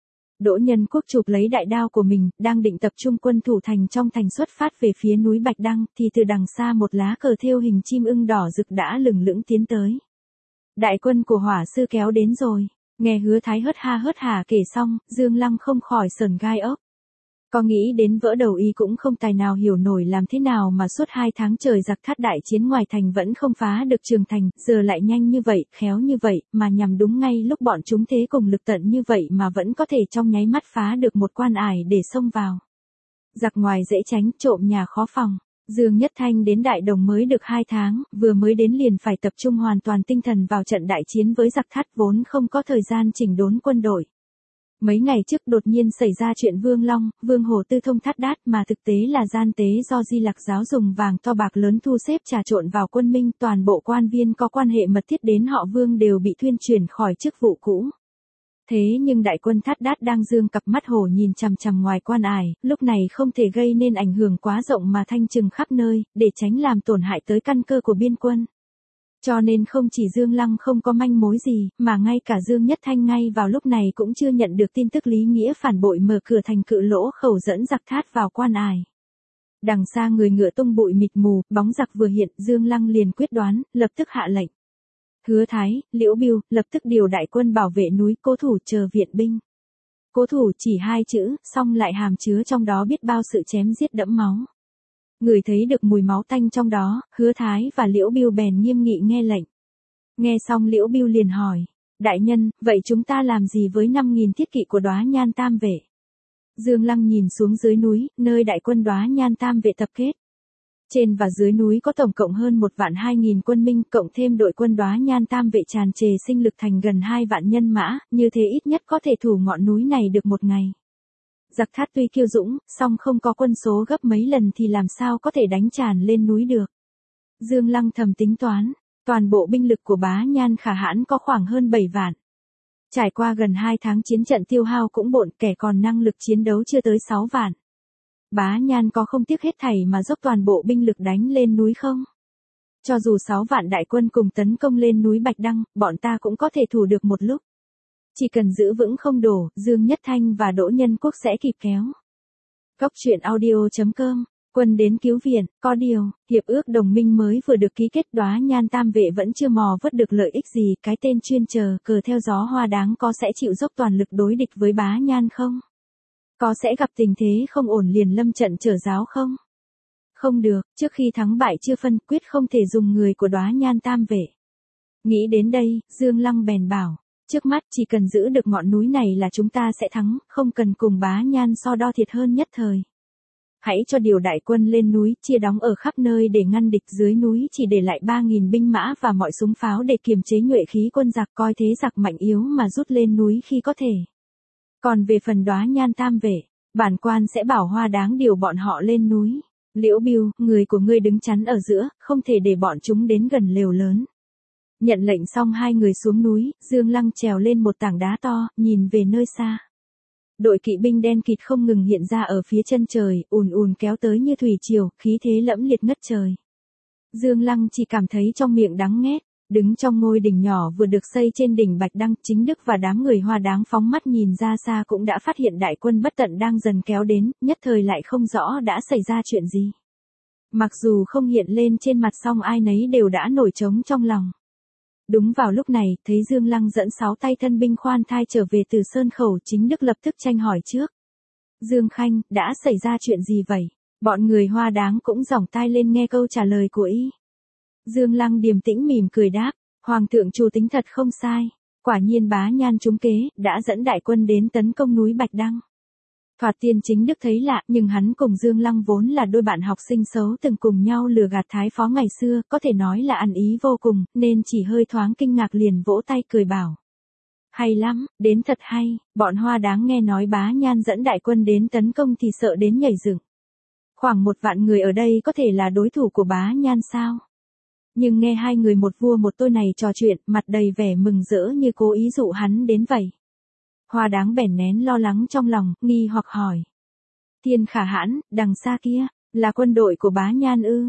Đỗ Nhân Quốc chụp lấy đại đao của mình, đang định tập trung quân thủ thành trong thành xuất phát về phía núi Bạch Đăng, thì từ đằng xa một lá cờ thêu hình chim ưng đỏ rực đã lừng lững tiến tới. Đại quân của Hỏa Sư kéo đến rồi. Nghe Hứa Thái hớt hà kể xong, Dương Lăng không khỏi sởn gai ốc. Có nghĩ đến vỡ đầu y cũng không tài nào hiểu nổi làm thế nào mà suốt 2 tháng trời giặc Thát đại chiến ngoài thành vẫn không phá được Trường Thành, giờ lại nhanh như vậy, khéo như vậy, mà nhằm đúng ngay lúc bọn chúng thế cùng lực tận như vậy mà vẫn có thể trong nháy mắt phá được một Quan Ải để xông vào. Giặc ngoài dễ tránh, trộm nhà khó phòng. Dương Nhất Thanh đến Đại Đồng mới được 2 tháng, vừa mới đến liền phải tập trung hoàn toàn tinh thần vào trận đại chiến với giặc Thát vốn không có thời gian chỉnh đốn quân đội. Mấy ngày trước đột nhiên xảy ra chuyện Vương Long, Vương Hồ tư thông Thát Đát mà thực tế là gian tế do Di Lặc giáo dùng vàng to bạc lớn thu xếp trà trộn vào quân Minh, toàn bộ quan viên có quan hệ mật thiết đến họ Vương đều bị thuyên chuyển khỏi chức vụ cũ. Thế nhưng đại quân Thát Đát đang dương cặp mắt hổ nhìn chằm chằm ngoài Quan Ải, lúc này không thể gây nên ảnh hưởng quá rộng mà thanh trừng khắp nơi, để tránh làm tổn hại tới căn cơ của biên quân. Cho nên không chỉ Dương Lăng không có manh mối gì, mà ngay cả Dương Nhất Thanh ngay vào lúc này cũng chưa nhận được tin tức Lý Nghĩa phản bội mở cửa thành Cự Lỗ khẩu dẫn giặc Thát vào Quan Ải. Đằng xa người ngựa tung bụi mịt mù, bóng giặc vừa hiện, Dương Lăng liền quyết đoán, lập tức hạ lệnh. Hứa Thái, Liễu Bưu, lập tức điều đại quân bảo vệ núi Cố Thủ chờ viện binh. Cố Thủ chỉ 2 chữ, song lại hàm chứa trong đó biết bao sự chém giết đẫm máu. Người thấy được mùi máu tanh trong đó, Hứa Thái và Liễu Bưu bèn nghiêm nghị nghe lệnh. Nghe xong Liễu Bưu liền hỏi, đại nhân, vậy chúng ta làm gì với 5.000 thiết kỵ của Đóa Nhan Tam Vệ? Dương Lăng nhìn xuống dưới núi, nơi đại quân Đóa Nhan Tam Vệ tập kết. Trên và dưới núi có tổng cộng hơn 1.200.000 quân Minh, cộng thêm đội quân Đóa Nhan Tam Vệ tràn trề sinh lực thành gần 2 vạn nhân mã, như thế ít nhất có thể thủ ngọn núi này được một ngày. Giặc Thát tuy kiêu dũng, song không có quân số gấp mấy lần thì làm sao có thể đánh tràn lên núi được. Dương Lăng thầm tính toán, toàn bộ binh lực của Bá Nhan Khả Hãn có khoảng hơn 7 vạn. Trải qua gần 2 tháng chiến trận tiêu hao cũng bộn, kẻ còn năng lực chiến đấu chưa tới 6 vạn. Bá Nhan có không tiếc hết thảy mà dốc toàn bộ binh lực đánh lên núi không? Cho dù 6 vạn đại quân cùng tấn công lên núi Bạch Đăng, bọn ta cũng có thể thủ được một lúc. Chỉ cần giữ vững không đổ, Dương Nhất Thanh và Đỗ Nhân Quốc sẽ kịp kéo. Cóc truyện audio.com, quân đến cứu viện, có điều, hiệp ước đồng minh mới vừa được ký kết Đóa Nhan Tam Vệ vẫn chưa mò vớt được lợi ích gì, cái tên chuyên chờ cờ theo gió hoa đáng có sẽ chịu dốc toàn lực đối địch với Bá Nhan không? Có sẽ gặp tình thế không ổn liền lâm trận trở giáo không? Không được, trước khi thắng bại chưa phân quyết không thể dùng người của Đóa Nhan Tam Vệ. Nghĩ đến đây, Dương Lăng bèn bảo. Trước mắt chỉ cần giữ được ngọn núi này là chúng ta sẽ thắng, không cần cùng Bá Nhan so đo thiệt hơn nhất thời. Hãy cho điều đại quân lên núi, chia đóng ở khắp nơi để ngăn địch, dưới núi chỉ để lại 3.000 binh mã và mọi súng pháo để kiềm chế nhuệ khí quân giặc, coi thế giặc mạnh yếu mà rút lên núi khi có thể. Còn về phần Đóa Nhan Tam Vệ, bản quan sẽ bảo Hoa Đáng điều bọn họ lên núi. Liễu Bưu, người của ngươi đứng chắn ở giữa, không thể để bọn chúng đến gần lều lớn. Nhận lệnh xong hai người xuống núi, Dương Lăng trèo lên một tảng đá to, nhìn về nơi xa. Đội kỵ binh đen kịt không ngừng hiện ra ở phía chân trời, ùn ùn kéo tới như thủy triều, khí thế lẫm liệt ngất trời. Dương Lăng chỉ cảm thấy trong miệng đắng nghét, đứng trong ngôi đỉnh nhỏ vừa được xây trên đỉnh Bạch Đăng, Chính Đức và đám người Hoa Đáng phóng mắt nhìn ra xa cũng đã phát hiện đại quân bất tận đang dần kéo đến, nhất thời lại không rõ đã xảy ra chuyện gì. Mặc dù không hiện lên trên mặt song ai nấy đều đã nổi trống trong lòng. Đúng vào lúc này, thấy Dương Lăng dẫn 6 tay thân binh khoan thai trở về từ Sơn Khẩu, Chính Đức lập tức tranh hỏi trước. Dương Khanh, đã xảy ra chuyện gì vậy? Bọn người Hoa Đáng cũng giỏng tai lên nghe câu trả lời của y. Dương Lăng điềm tĩnh mỉm cười đáp, Hoàng thượng chủ tính thật không sai. Quả nhiên Bá Nhan trúng kế, đã dẫn đại quân đến tấn công núi Bạch Đăng. Thoạt tiên Chính Đức thấy lạ, nhưng hắn cùng Dương Lăng vốn là đôi bạn học sinh xấu từng cùng nhau lừa gạt thái phó ngày xưa, có thể nói là ăn ý vô cùng, nên chỉ hơi thoáng kinh ngạc liền vỗ tay cười bảo. Hay lắm, đến thật hay, bọn Hoa Đáng nghe nói Bá Nhan dẫn đại quân đến tấn công thì sợ đến nhảy dựng. Khoảng 1 vạn người ở đây có thể là đối thủ của Bá Nhan sao? Nhưng nghe hai người một vua một tôi này trò chuyện, mặt đầy vẻ mừng rỡ như cố ý dụ hắn đến vậy. Hoa Đáng bèn nén lo lắng trong lòng, nghi hoặc hỏi. Thiên Khả Hãn, đằng xa kia, là quân đội của Bá Nhan ư?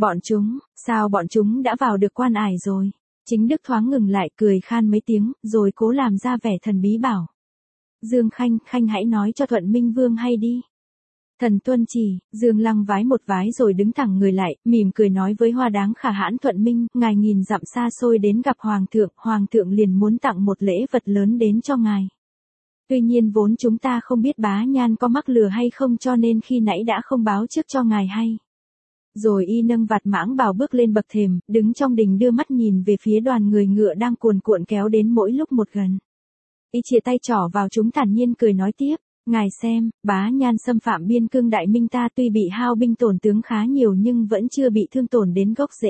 Sao bọn chúng đã vào được Quan Ải rồi? Chính Đức thoáng ngừng lại cười khan mấy tiếng, rồi cố làm ra vẻ thần bí bảo. Dương Khanh, hãy nói cho Thuận Minh Vương hay đi. Thần tuân chỉ, Dương Lăng vái một vái rồi đứng thẳng người lại, mỉm cười nói với Hoa Đáng Khả Hãn Thuận Minh, ngài nghìn dặm xa xôi đến gặp Hoàng thượng liền muốn tặng một lễ vật lớn đến cho ngài. Tuy nhiên vốn chúng ta không biết Bá Nhan có mắc lừa hay không cho nên khi nãy đã không báo trước cho ngài hay. Rồi y nâng vạt mãng bào bước lên bậc thềm, đứng trong đình đưa mắt nhìn về phía đoàn người ngựa đang cuồn cuộn kéo đến mỗi lúc một gần. Y chìa tay trỏ vào chúng thản nhiên cười nói tiếp, ngài xem, Bá Nhan xâm phạm biên cương Đại Minh ta tuy bị hao binh tổn tướng khá nhiều nhưng vẫn chưa bị thương tổn đến gốc rễ.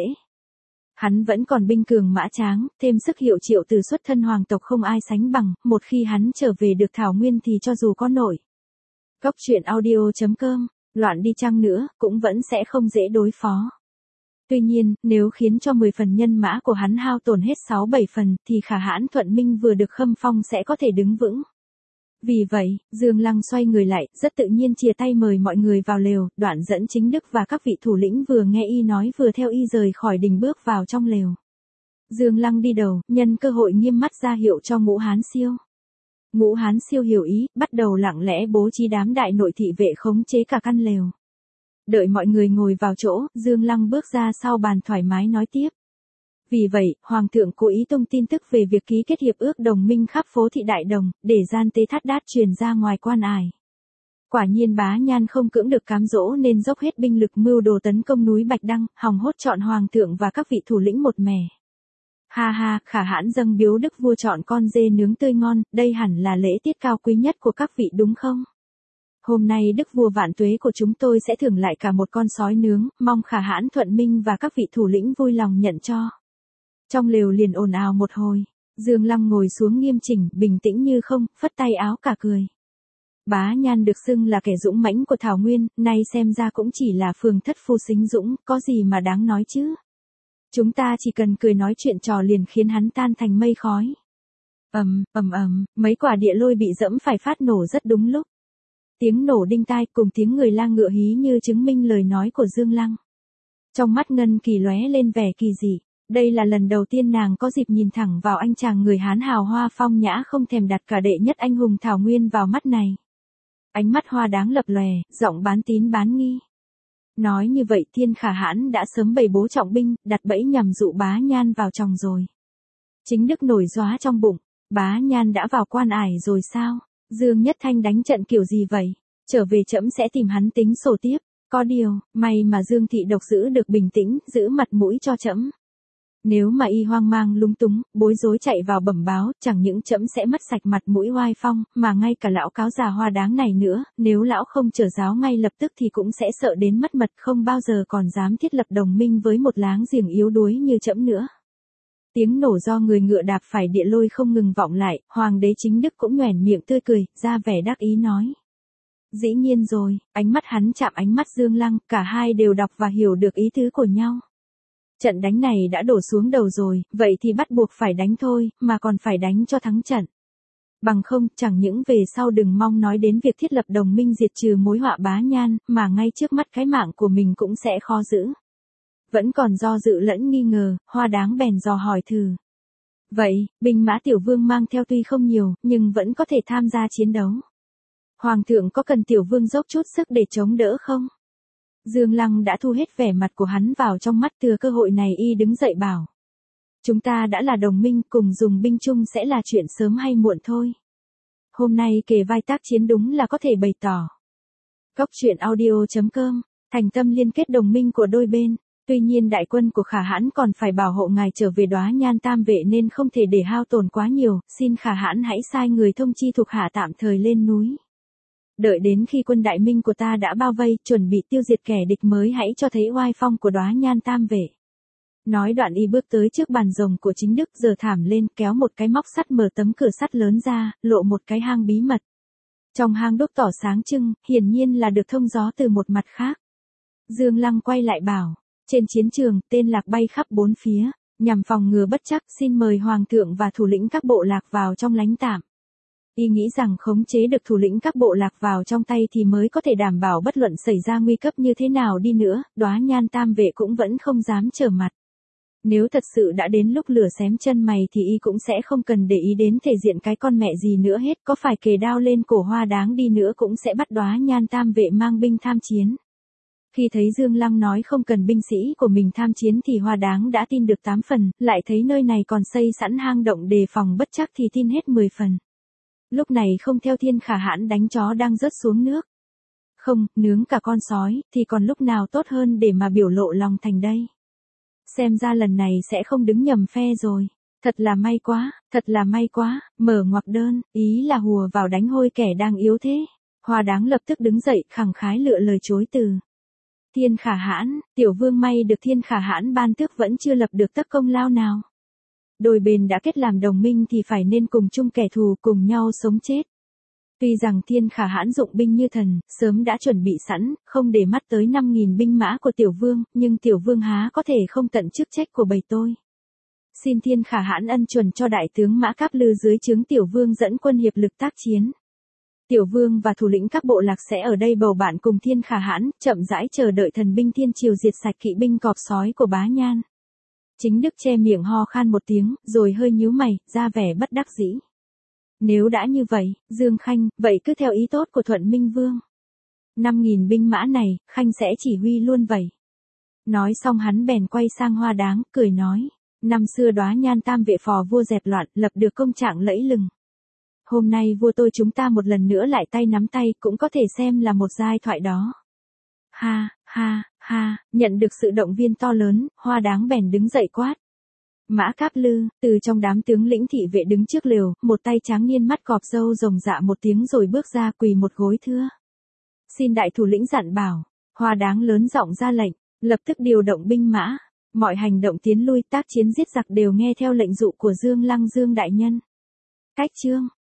Hắn vẫn còn binh cường mã tráng, thêm sức hiệu triệu từ xuất thân hoàng tộc không ai sánh bằng, một khi hắn trở về được Thảo Nguyên thì cho dù có nổi. Góc truyện audio.com, loạn đi chăng nữa, cũng vẫn sẽ không dễ đối phó. Tuy nhiên, nếu khiến cho 10 phần nhân mã của hắn hao tổn hết 6-7 phần, thì Khả Hãn Thuận Minh vừa được khâm phong sẽ có thể đứng vững. Vì vậy, Dương Lăng xoay người lại, rất tự nhiên chìa tay mời mọi người vào lều, đoạn dẫn Chính Đức và các vị thủ lĩnh vừa nghe y nói vừa theo y rời khỏi đình bước vào trong lều. Dương Lăng đi đầu, nhân cơ hội nghiêm mắt ra hiệu cho Ngũ Hán Siêu. Ngũ Hán Siêu hiểu ý, bắt đầu lặng lẽ bố trí đám đại nội thị vệ khống chế cả căn lều. Đợi mọi người ngồi vào chỗ, Dương Lăng bước ra sau bàn thoải mái nói tiếp. Vì vậy, Hoàng thượng cố ý tung tin tức về việc ký kết hiệp ước đồng minh khắp phố thị Đại Đồng, để gian tế thắt đát truyền ra ngoài Quan Ải. Quả nhiên Bá Nhan không cưỡng được cám dỗ nên dốc hết binh lực mưu đồ tấn công núi Bạch Đăng, hòng hốt chọn Hoàng thượng và các vị thủ lĩnh một mẻ. Ha ha, Khả Hãn dâng biếu đức vua chọn con dê nướng tươi ngon, đây hẳn là lễ tiết cao quý nhất của các vị đúng không? Hôm nay đức vua vạn tuế của chúng tôi sẽ thưởng lại cả một con sói nướng, mong Khả Hãn Thuận Minh và các vị thủ lĩnh vui lòng nhận cho. Trong lều liền ồn ào một hồi, Dương Lăng ngồi xuống nghiêm chỉnh, bình tĩnh như không, phất tay áo cả cười. Bá Nhan được xưng là kẻ dũng mãnh của Thảo Nguyên, nay xem ra cũng chỉ là phường thất phu xính dũng, có gì mà đáng nói chứ. Chúng ta chỉ cần cười nói chuyện trò liền khiến hắn tan thành mây khói. Mấy quả địa lôi bị dẫm phải phát nổ rất đúng lúc. Tiếng nổ đinh tai cùng tiếng người la ngựa hí như chứng minh lời nói của Dương Lăng. Trong mắt Ngân Kỳ lóe lên vẻ kỳ dị. Đây là lần đầu tiên nàng có dịp nhìn thẳng vào anh chàng người Hán hào hoa phong nhã không thèm đặt cả đệ nhất anh hùng Thảo Nguyên vào mắt này. Ánh mắt Hoa Đáng lập lòe, giọng bán tín bán nghi. Nói như vậy Thiên Khả Hãn đã sớm bày bố trọng binh, đặt bẫy nhằm dụ Bá Nhan vào chồng rồi. Chính Đức nổi gióa trong bụng, Bá Nhan đã vào Quan Ải rồi sao? Dương Nhất Thanh đánh trận kiểu gì vậy? Trở về trẫm sẽ tìm hắn tính sổ tiếp. Có điều, may mà Dương Thị Độc giữ được bình tĩnh, giữ mặt mũi cho trẫm. Nếu mà y hoang mang lúng túng, bối rối chạy vào bẩm báo, chẳng những trẫm sẽ mất sạch mặt mũi oai phong, mà ngay cả lão cáo già Hoa Đáng này nữa, nếu lão không trở giáo ngay lập tức thì cũng sẽ sợ đến mất mật, không bao giờ còn dám thiết lập đồng minh với một láng giềng yếu đuối như trẫm nữa. Tiếng nổ do người ngựa đạp phải địa lôi không ngừng vọng lại, Hoàng đế Chính Đức cũng nhoẻn miệng tươi cười, ra vẻ đắc ý nói. Dĩ nhiên rồi, ánh mắt hắn chạm ánh mắt Dương Lăng, cả hai đều đọc và hiểu được ý tứ của nhau. Trận đánh này đã đổ xuống đầu rồi, vậy thì bắt buộc phải đánh thôi, mà còn phải đánh cho thắng trận. Bằng không, chẳng những về sau đừng mong nói đến việc thiết lập đồng minh diệt trừ mối họa Bá Nhan, mà ngay trước mắt cái mạng của mình cũng sẽ khó giữ. Vẫn còn do dự lẫn nghi ngờ, Hoa Đáng bèn dò hỏi thử. Vậy, binh mã tiểu vương mang theo tuy không nhiều, nhưng vẫn có thể tham gia chiến đấu. Hoàng thượng có cần tiểu vương dốc chút sức để chống đỡ không? Dương Lăng đã thu hết vẻ mặt của hắn vào trong mắt, thừa cơ hội này y đứng dậy bảo. Chúng ta đã là đồng minh, cùng dùng binh chung sẽ là chuyện sớm hay muộn thôi. Hôm nay kề vai tác chiến đúng là có thể bày tỏ. Góc truyện audio.com, thành tâm liên kết đồng minh của đôi bên. Tuy nhiên đại quân của Khả Hãn còn phải bảo hộ ngài trở về Đóa Nhan Tam Vệ nên không thể để hao tổn quá nhiều, xin Khả Hãn hãy sai người thông chi thuộc hạ tạm thời lên núi. Đợi đến khi quân đại minh của ta đã bao vây, chuẩn bị tiêu diệt kẻ địch mới hãy cho thấy oai phong của Đóa Nhan Tam Vệ. Nói đoạn y bước tới trước bàn rồng của Chính Đức, giơ thảm lên, kéo một cái móc sắt mở tấm cửa sắt lớn ra, lộ một cái hang bí mật. Trong hang đúc tỏ sáng trưng, hiển nhiên là được thông gió từ một mặt khác. Dương Lăng quay lại bảo, trên chiến trường, tên lạc bay khắp bốn phía, nhằm phòng ngừa bất trắc, xin mời Hoàng thượng và thủ lĩnh các bộ lạc vào trong lánh tạm. Y nghĩ rằng khống chế được thủ lĩnh các bộ lạc vào trong tay thì mới có thể đảm bảo bất luận xảy ra nguy cấp như thế nào đi nữa, Đóa Nhan Tam Vệ cũng vẫn không dám trở mặt. Nếu thật sự đã đến lúc lửa xém chân mày thì y cũng sẽ không cần để ý đến thể diện cái con mẹ gì nữa hết, có phải kề đao lên cổ Hoa Đáng đi nữa cũng sẽ bắt Đóa Nhan Tam Vệ mang binh tham chiến. Khi thấy Dương Lăng nói không cần binh sĩ của mình tham chiến thì Hoa Đáng đã tin được 8 phần, lại thấy nơi này còn xây sẵn hang động đề phòng bất chắc thì tin hết 10 phần. Lúc này không theo Thiên Khả Hãn đánh chó đang rớt xuống nước. Không, nướng cả con sói, thì còn lúc nào tốt hơn để mà biểu lộ lòng thành đây. Xem ra lần này sẽ không đứng nhầm phe rồi. Thật là may quá, mở ngoặc đơn, ý là hùa vào đánh hôi kẻ đang yếu thế. Hoa Đáng lập tức đứng dậy, khẳng khái lựa lời chối từ. Thiên Khả Hãn, tiểu vương may được Thiên Khả Hãn ban tước vẫn chưa lập được tấc công lao nào. Đôi bên đã kết làm đồng minh thì phải nên cùng chung kẻ thù, cùng nhau sống chết. Tuy rằng Thiên Khả Hãn dụng binh như thần, sớm đã chuẩn bị sẵn, không để mắt tới 5.000 binh mã của tiểu vương, nhưng tiểu vương há có thể không tận chức trách của bầy tôi. Xin Thiên Khả Hãn ân chuẩn cho đại tướng Mã Cáp Lư dưới trướng tiểu vương dẫn quân hiệp lực tác chiến. Tiểu vương và thủ lĩnh các bộ lạc sẽ ở đây bầu bạn cùng Thiên Khả Hãn, chậm rãi chờ đợi thần binh thiên triều diệt sạch kỵ binh cọp sói của Bá Nhan. Chính Đức che miệng ho khan một tiếng, rồi hơi nhíu mày, ra vẻ bất đắc dĩ. Nếu đã như vậy, Dương Khanh, vậy cứ theo ý tốt của Thuận Minh Vương. 5.000 binh mã này, Khanh sẽ chỉ huy luôn vậy. Nói xong hắn bèn quay sang Hoa Đáng, cười nói. Năm xưa Đóa Nhan Tam Vệ phò vua dẹp loạn, lập được công trạng lẫy lừng. Hôm nay vua tôi chúng ta một lần nữa lại tay nắm tay, cũng có thể xem là một giai thoại đó. Ha, nhận được sự động viên to lớn, Hoa Đáng bèn đứng dậy quát. Mã Cáp Lư, từ trong đám tướng lĩnh thị vệ đứng trước lều, một tay tráng niên mắt cọp râu rồng dạ một tiếng rồi bước ra quỳ một gối thưa. Xin đại thủ lĩnh dặn bảo, Hoa Đáng lớn giọng ra lệnh, lập tức điều động binh mã, mọi hành động tiến lui tác chiến giết giặc đều nghe theo lệnh dụ của Dương Lăng Dương đại nhân. Cách chương